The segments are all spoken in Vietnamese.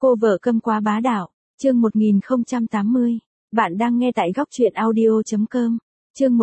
Cô vợ câm quá bá đạo, chương 1080. Bạn đang nghe tại góc truyện audio.com. Chương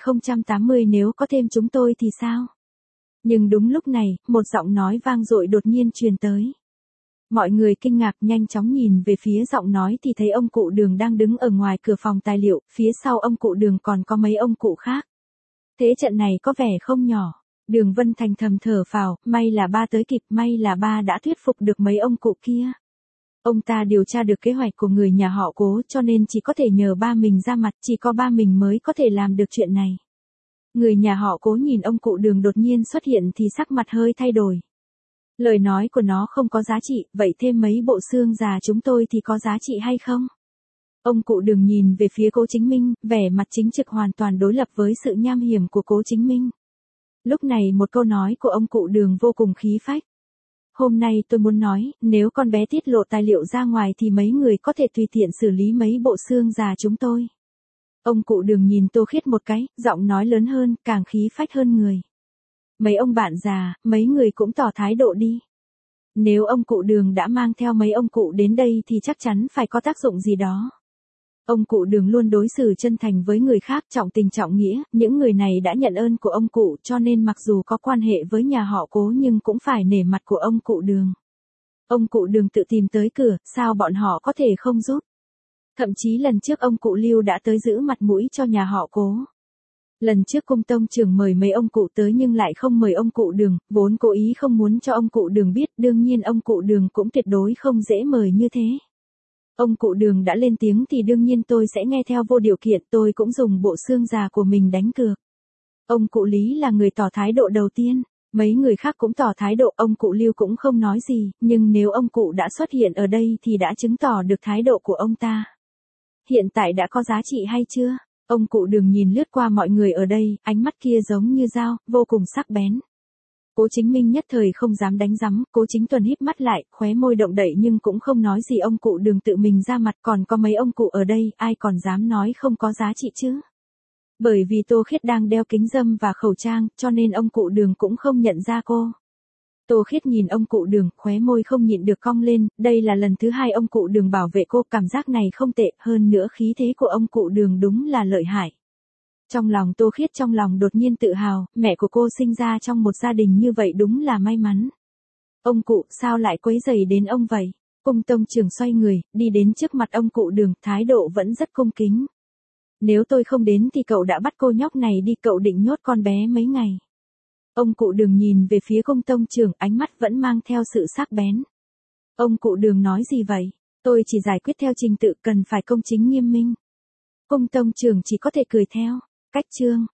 1080 nếu có thêm chúng tôi thì sao? Nhưng đúng lúc này, một giọng nói vang dội đột nhiên truyền tới. Mọi người kinh ngạc nhanh chóng nhìn về phía giọng nói thì thấy ông cụ Đường đang đứng ở ngoài cửa phòng tài liệu, phía sau ông cụ Đường còn có mấy ông cụ khác. Thế trận này có vẻ không nhỏ. Đường Vân Thành thầm thở phào, may là ba tới kịp, may là ba đã thuyết phục được mấy ông cụ kia. Ông ta điều tra được kế hoạch của người nhà họ Cố cho nên chỉ có thể nhờ ba mình ra mặt, chỉ có ba mình mới có thể làm được chuyện này. Người nhà họ Cố nhìn ông cụ Đường đột nhiên xuất hiện thì sắc mặt hơi thay đổi. Lời nói của nó không có giá trị, vậy thêm mấy bộ xương già chúng tôi thì có giá trị hay không? Ông cụ Đường nhìn về phía Cố Chính Minh, vẻ mặt chính trực hoàn toàn đối lập với sự nham hiểm của Cố Chính Minh. Lúc này một câu nói của ông cụ Đường vô cùng khí phách. Hôm nay tôi muốn nói, nếu con bé tiết lộ tài liệu ra ngoài thì mấy người có thể tùy tiện xử lý mấy bộ xương già chúng tôi. Ông cụ Đường nhìn Tô Khiết một cái, giọng nói lớn hơn, càng khí phách hơn người. Mấy ông bạn già, mấy người cũng tỏ thái độ đi. Nếu ông cụ Đường đã mang theo mấy ông cụ đến đây thì chắc chắn phải có tác dụng gì đó. Ông cụ Đường luôn đối xử chân thành với người khác, trọng tình trọng nghĩa, những người này đã nhận ơn của ông cụ cho nên mặc dù có quan hệ với nhà họ Cố nhưng cũng phải nể mặt của ông cụ Đường. Ông cụ Đường tự tìm tới cửa, sao bọn họ có thể không giúp? Thậm chí lần trước ông cụ Lưu đã tới giữ mặt mũi cho nhà họ Cố. Lần trước cung tông trưởng mời mấy ông cụ tới nhưng lại không mời ông cụ Đường, vốn cố ý không muốn cho ông cụ Đường biết, đương nhiên ông cụ Đường cũng tuyệt đối không dễ mời như thế. Ông cụ Đường đã lên tiếng thì đương nhiên tôi sẽ nghe theo vô điều kiện, tôi cũng dùng bộ xương già của mình đánh cược. Ông cụ Lý là người tỏ thái độ đầu tiên, mấy người khác cũng tỏ thái độ, ông cụ Lưu cũng không nói gì, nhưng nếu ông cụ đã xuất hiện ở đây thì đã chứng tỏ được thái độ của ông ta. Hiện tại đã có giá trị hay chưa? Ông cụ Đường nhìn lướt qua mọi người ở đây, ánh mắt kia giống như dao, vô cùng sắc bén. Cố Chính Minh nhất thời không dám đánh rắm, Cố Chính Tuần híp mắt lại, khóe môi động đậy nhưng cũng không nói gì, ông cụ Đường tự mình ra mặt, còn có mấy ông cụ ở đây, ai còn dám nói không có giá trị chứ? Bởi vì Tô Khiết đang đeo kính râm và khẩu trang, cho nên ông cụ Đường cũng không nhận ra cô. Tô Khiết nhìn ông cụ Đường, khóe môi không nhịn được cong lên, đây là lần thứ hai ông cụ Đường bảo vệ cô, cảm giác này không tệ, hơn nữa khí thế của ông cụ Đường đúng là lợi hại. Trong lòng Tô Khiết trong lòng đột nhiên tự hào, mẹ của cô sinh ra trong một gia đình như vậy đúng là may mắn. Ông cụ, sao lại quấy rầy đến ông vậy? Cung tông trưởng xoay người, đi đến trước mặt ông cụ Đường, thái độ vẫn rất cung kính. Nếu tôi không đến thì cậu đã bắt cô nhóc này đi, cậu định nhốt con bé mấy ngày. Ông cụ Đường nhìn về phía cung tông trưởng, ánh mắt vẫn mang theo sự sắc bén. Ông cụ Đường nói gì vậy? Tôi chỉ giải quyết theo trình tự, cần phải công chính nghiêm minh. Cung tông trưởng chỉ có thể cười theo. Cách chương